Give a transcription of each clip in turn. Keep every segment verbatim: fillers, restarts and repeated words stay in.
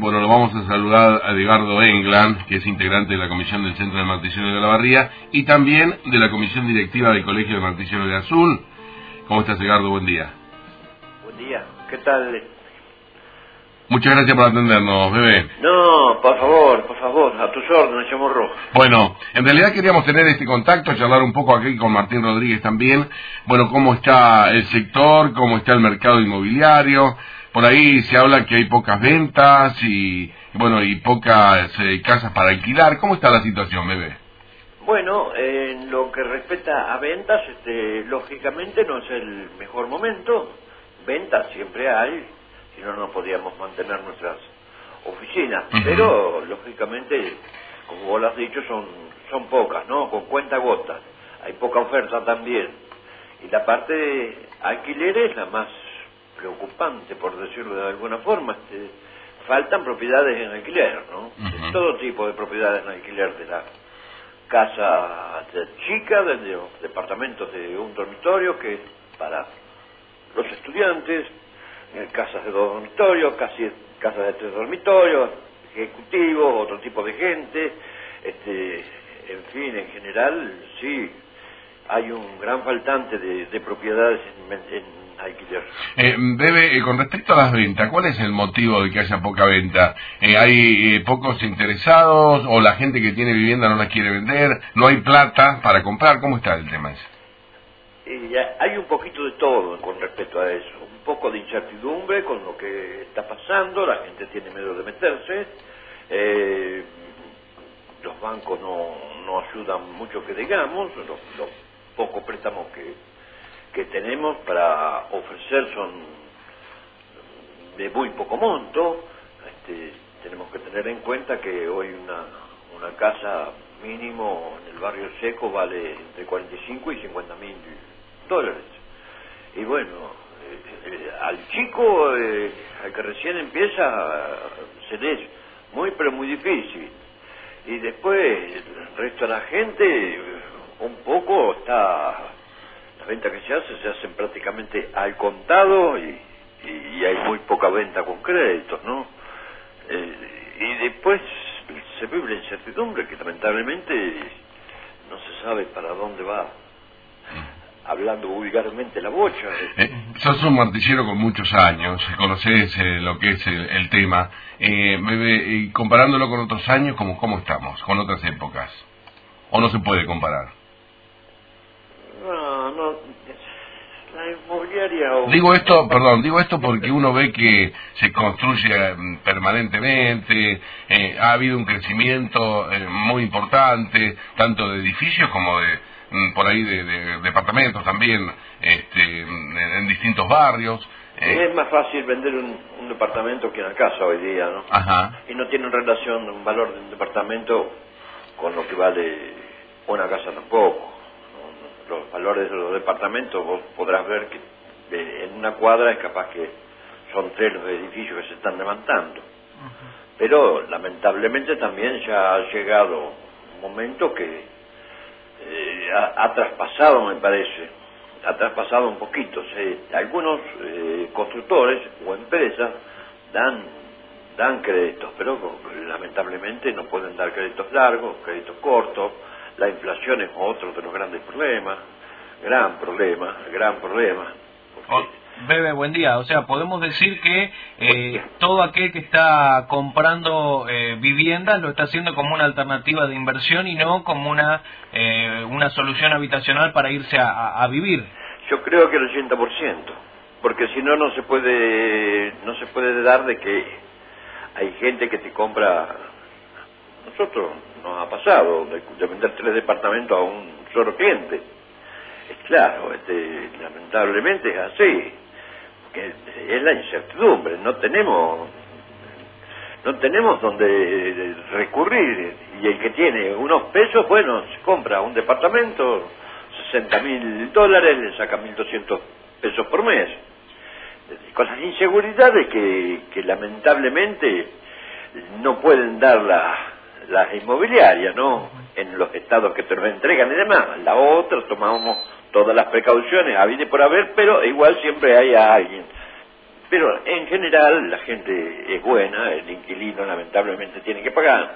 Bueno, lo vamos a saludar a Edgardo England, que es integrante de la Comisión del Centro de Martillero de Olavarría y también de la Comisión Directiva del Colegio de Martilleros de Azul. ¿Cómo estás, Edgardo? Buen día. Buen día. ¿Qué tal? Muchas gracias por atendernos, bebé. No, por favor, por favor, a tus órdenes, Chamorro. Bueno, en realidad queríamos tener este contacto, charlar un poco aquí con Martín Rodríguez también. Bueno, cómo está el sector, cómo está el mercado inmobiliario. Por ahí se habla que hay pocas ventas y, bueno, y pocas eh, casas para alquilar. ¿Cómo está la situación, bebé? Bueno, en lo que respecta a ventas, este, lógicamente no es el mejor momento. Ventas siempre hay, si no, no podíamos mantener nuestras oficinas. Uh-huh. Pero, lógicamente, como vos lo has dicho, son, son pocas, ¿no? Con cuenta gotas. Hay poca oferta también. Y la parte de alquiler es la más preocupante, por decirlo de alguna forma. Este, faltan propiedades en alquiler, ¿no? Uh-huh. De todo tipo de propiedades en alquiler, de la casa chica, desde los departamentos de un dormitorio, que es para los estudiantes, casas de dos dormitorios, casi casas de tres dormitorios, ejecutivos, otro tipo de gente, este, en fin, en general, sí, hay un gran faltante de, de propiedades en, en alquiler. Eh, Bebe, eh, con respecto a las ventas, ¿cuál es el motivo de que haya poca venta? Eh, ¿Hay eh, pocos interesados o la gente que tiene vivienda no la quiere vender? ¿No hay plata para comprar? ¿Cómo está el tema ese? Eh, hay un poquito de todo con respecto a eso. Un poco de incertidumbre con lo que está pasando, la gente tiene miedo de meterse, eh, los bancos no, no ayudan mucho que digamos, los, los pocos préstamos que, que tenemos para ofrecer son de muy poco monto. Este, tenemos que tener en cuenta que hoy una, una casa mínimo en el barrio Seco vale entre cuarenta y cinco y cincuenta mil dólares. Y bueno, eh, eh, al chico, eh, al que recién empieza, se le es muy pero muy difícil. Y después el resto de la gente, un poco está, las ventas que se hacen se hacen prácticamente al contado y, y, y hay muy poca venta con créditos, ¿no? Eh, y después se vive la incertidumbre que lamentablemente no se sabe para dónde va, hablando vulgarmente, la bocha. Eh, sos un martillero con muchos años, conocés eh, lo que es el, el tema. Eh, bebé, eh, comparándolo con otros años, ¿cómo, ¿cómo estamos? ¿Con otras épocas? ¿O no se puede comparar? No, no, la inmobiliaria... O... Digo esto, perdón, digo esto porque uno ve que se construye permanentemente, eh, ha habido un crecimiento eh, muy importante, tanto de edificios como de, por ahí, de, de departamentos también, este, en, en distintos barrios. Eh. Es más fácil vender un, un departamento que una casa hoy día, ¿no? Ajá. Y no tiene relación un valor de un departamento con lo que vale una casa tampoco. Los valores de los departamentos, vos podrás ver que en una cuadra es capaz que son tres los edificios que se están levantando. Uh-huh. Pero lamentablemente también ya ha llegado un momento que eh, ha, ha traspasado, me parece, ha traspasado un poquito. ¿sí? Algunos eh, constructores o empresas dan, dan créditos, pero lamentablemente no pueden dar créditos largos, créditos cortos. La inflación es otro de los grandes problemas, gran problema, gran problema. Porque... Oh, Bebe, buen día. O sea, podemos decir que eh, todo aquel que está comprando eh, viviendas lo está haciendo como una alternativa de inversión y no como una eh, una solución habitacional para irse a, a vivir. Yo creo que el ochenta por ciento, porque si no, no se puede, no se puede dar de que hay gente que te compra. Nosotros nos ha pasado de, de vender tres departamentos a un solo cliente. Es claro, este, lamentablemente es así, que es la incertidumbre, no tenemos, no tenemos donde recurrir, y el que tiene unos pesos, bueno, se compra un departamento, sesenta mil dólares, le saca mil doscientos pesos por mes, con las inseguridades que, que lamentablemente no pueden dar la las inmobiliarias, ¿no? En los estados que te lo entregan y demás. La otra, tomamos todas las precauciones, habido y por haber, pero igual siempre hay a alguien pero en general la gente es buena, el inquilino lamentablemente tiene que pagar,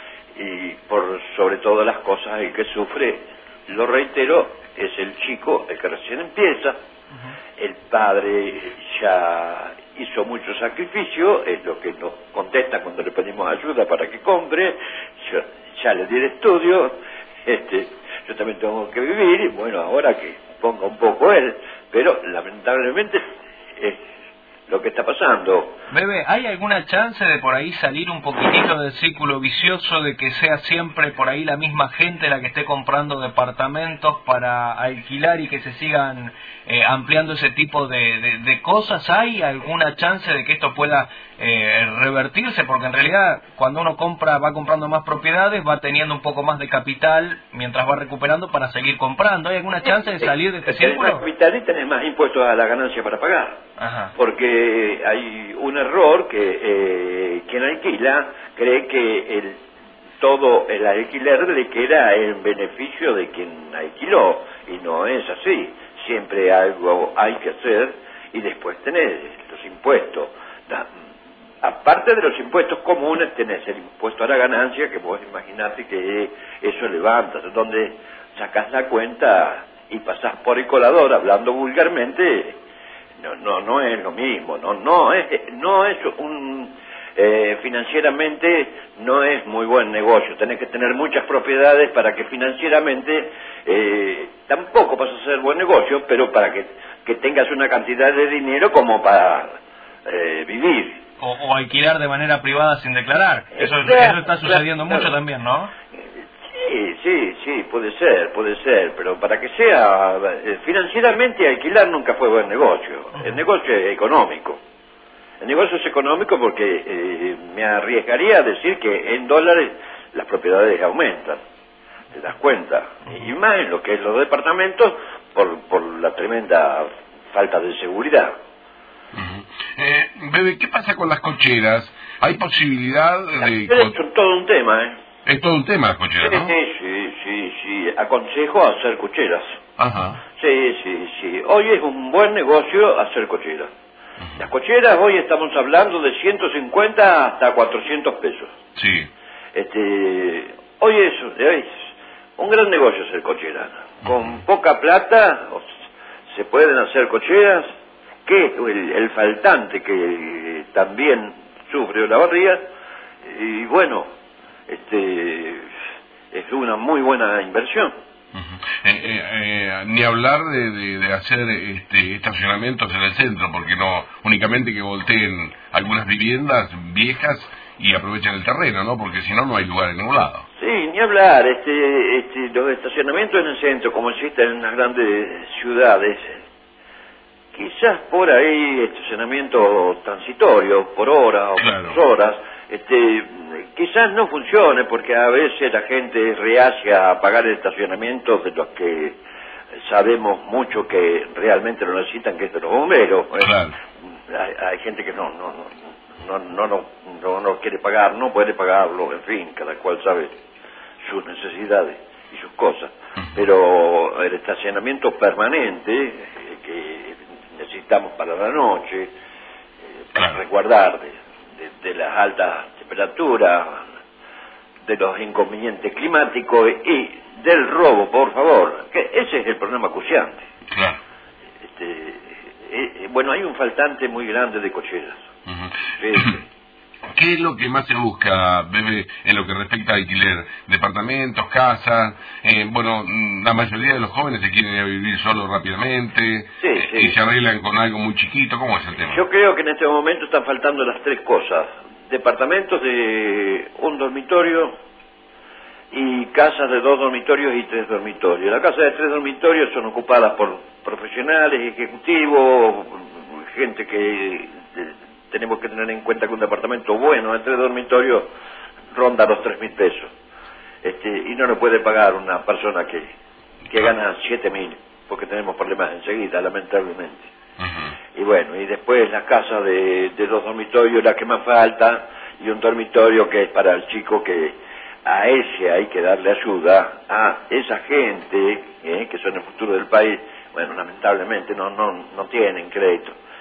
y por sobre todas las cosas el que sufre, lo reitero, es el chico, el que recién empieza. Uh-huh. El padre ya hizo mucho sacrificio, es lo que nos contesta cuando le pedimos ayuda para que compre, yo, ya le di el estudio, este, yo también tengo que vivir, y bueno, ahora que ponga un poco él, pero lamentablemente es lo que está pasando. Bebe, ¿hay alguna chance de por ahí salir un poquitito del círculo vicioso, de que sea siempre por ahí la misma gente la que esté comprando departamentos para alquilar y que se sigan eh, ampliando ese tipo de, de, de cosas? ¿Hay alguna chance de que esto pueda eh, revertirse? Porque en realidad cuando uno compra, va comprando más propiedades, va teniendo un poco más de capital mientras va recuperando para seguir comprando. ¿Hay alguna chance de salir de este círculo? Tenés más capital y tenés más impuestos a la ganancia para pagar. Ajá. Porque hay un error que eh, quien alquila cree que el, todo el alquiler le queda en beneficio de quien alquiló, y no es así. Siempre algo hay que hacer, y después tenés los impuestos. Da, aparte de los impuestos comunes tenés el impuesto a la ganancia, que vos imaginate que eso levanta, donde sacás la cuenta y pasás por el colador, hablando vulgarmente. No, no, no es lo mismo, no, no es, no es un, eh, financieramente no es muy buen negocio. Tenés que tener muchas propiedades para que financieramente eh, tampoco vas a ser buen negocio, pero para que, que tengas una cantidad de dinero como para eh, vivir. O, o alquilar de manera privada sin declarar. Eso, Eh, claro, eso está sucediendo claro, mucho también, ¿no? Sí, sí, sí, puede ser, puede ser, pero para que sea, eh, financieramente alquilar nunca fue buen negocio. El negocio es económico. El negocio es económico porque eh, me arriesgaría a decir que en dólares las propiedades aumentan, te das cuenta, y más en lo que es los departamentos por, por la tremenda falta de seguridad. Uh-huh. eh, Bebe, ¿qué pasa con las cocheras? ¿Hay posibilidad de...? Es todo un tema, ¿eh? Es todo un tema las cocheras, ¿no? Sí, sí, sí, sí. Aconsejo hacer cocheras. Ajá. Sí, sí, sí. Hoy es un buen negocio hacer cocheras. Uh-huh. Las cocheras hoy estamos hablando de ciento cincuenta hasta cuatrocientos pesos. Sí. Este, hoy es, es un gran negocio hacer cocheras. Con Uh-huh. poca plata se pueden hacer cocheras, que el, el faltante que también sufre la barriga, y bueno, este es una muy buena inversión. Uh-huh. eh, eh, eh, ni hablar de, de, de hacer este, estacionamientos en el centro, porque no únicamente que volteen algunas viviendas viejas y aprovechen el terreno, ¿no? Porque si no, no hay lugar en ningún lado. Sí, ni hablar. Este, este, los estacionamientos en el centro, como existen en las grandes ciudades, quizás por ahí estacionamiento transitorio, por hora o claro. por horas, este, quizás no funcione, porque a veces la gente es reacia a pagar el estacionamiento de los que sabemos mucho que realmente lo necesitan, que es de los bomberos. Claro. Hay, hay gente que no no no no no no no quiere pagar, no puede pagarlo, en fin, cada cual sabe sus necesidades y sus cosas. Uh-huh. Pero el estacionamiento permanente eh, que necesitamos para la noche, eh, para claro. resguardar de, de, de las altas temperaturas, de los inconvenientes climáticos y del robo, por favor, que ese es el problema acuciante. Claro. Este, eh, bueno, hay un faltante muy grande de cocheras. Uh-huh. Sí. ¿Qué es lo que más se busca, Bebe, en lo que respecta a alquiler? ¿Departamentos, casas? Eh, bueno, la mayoría de los jóvenes se quieren ir a vivir solos rápidamente, sí, eh, sí. y se arreglan con algo muy chiquito. ¿Cómo es el tema? Yo creo que en este momento están faltando las tres cosas: departamentos de un dormitorio y casas de dos dormitorios y tres dormitorios. Las casas de tres dormitorios son ocupadas por profesionales, ejecutivos, gente que de, tenemos que tener en cuenta que un departamento bueno de tres dormitorios ronda los tres mil pesos. Este, y no lo puede pagar una persona que, que gana siete mil, porque tenemos problemas enseguida, lamentablemente. Uh-huh. Y bueno, y después las casas de, de dos dormitorios, la que más falta, y un dormitorio que es para el chico, que a ese hay que darle ayuda, a esa gente, eh, que son el futuro del país. Bueno, lamentablemente no no no tienen crédito.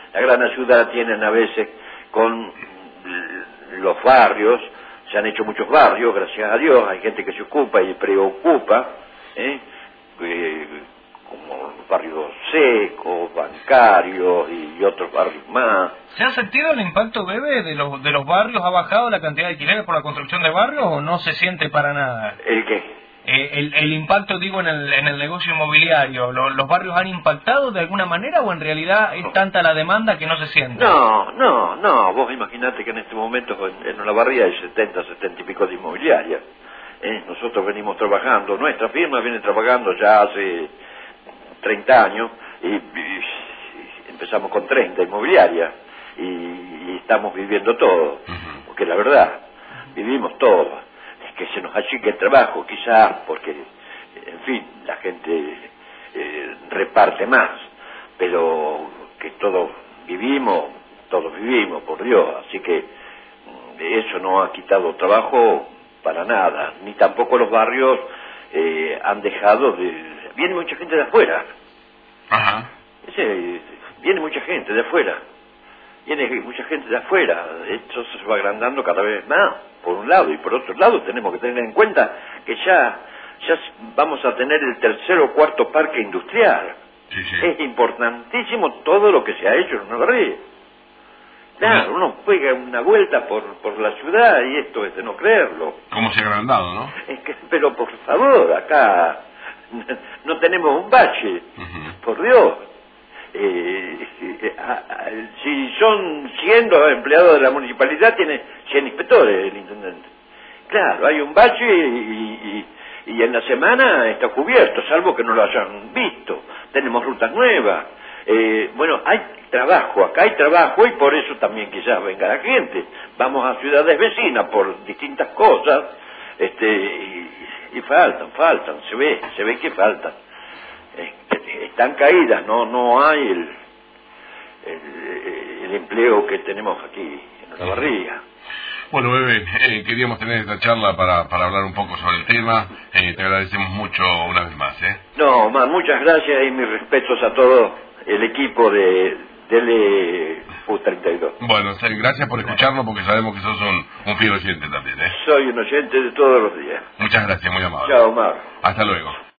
la gran ayuda tienen a veces con los barrios. Se han hecho muchos barrios, gracias a Dios, hay gente que se ocupa y preocupa, ¿eh? Eh, como los barrios secos, bancarios y otros barrios más. ¿Se ha sentido el impacto, Bebe, de los, de los barrios? ¿Ha bajado la cantidad de alquileres por la construcción de barrios o no se siente para nada? ¿El qué? Eh, el, el impacto, digo, en el, en el negocio inmobiliario. ¿Los, ¿Los barrios han impactado de alguna manera o en realidad es tanta la demanda que no se siente? No, no, no. Vos imaginate que en este momento en, en Olavarría hay setenta, setenta y pico de inmobiliarias. ¿Eh? Nosotros venimos trabajando, nuestra firma viene trabajando ya hace treinta años y, y empezamos con treinta inmobiliarias y, y estamos viviendo todo. Porque la verdad, vivimos todo. Que se nos achique el trabajo, quizás porque, en fin, la gente eh, reparte más, pero que todos vivimos, todos vivimos, por Dios, así que eso no ha quitado trabajo para nada, ni tampoco los barrios eh, han dejado de... Viene mucha gente de afuera. Ajá. Sí, viene mucha gente de afuera. Viene mucha gente de afuera, esto se va agrandando cada vez más, por un lado, y por otro lado tenemos que tener en cuenta que ya, ya vamos a tener el tercer o cuarto parque industrial. Sí, sí. Es importantísimo todo lo que se ha hecho en Olavarría. Claro, uno juega una vuelta por, por la ciudad y esto es de no creerlo. ¿Cómo se ha agrandado, no? Es que, pero por favor, acá no tenemos un bache, uh-huh. Por Dios. Eh, eh, a, a, si son cien empleados de la municipalidad, tiene cien inspectores el intendente. Claro, hay un bache y, y, y en la semana está cubierto, salvo que no lo hayan visto. Tenemos rutas nuevas. Eh, bueno, hay trabajo, acá hay trabajo y por eso también quizás venga la gente. Vamos a ciudades vecinas por distintas cosas, este, y, y faltan, faltan, se ve, se ve que faltan. Están caídas, no no hay el, el, el empleo que tenemos aquí en Olavarría. Bueno, Bebe, eh, queríamos tener esta charla para, para hablar un poco sobre el tema. Eh, te agradecemos mucho una vez más. ¿eh? No, más, muchas gracias y mis respetos a todo el equipo de L U treinta y dos. Bueno, gracias por escucharnos porque sabemos que sos un, un fiel oyente también. ¿eh? Soy un oyente de todos los días. Muchas gracias, muy amable. Chao, Mar. Hasta luego.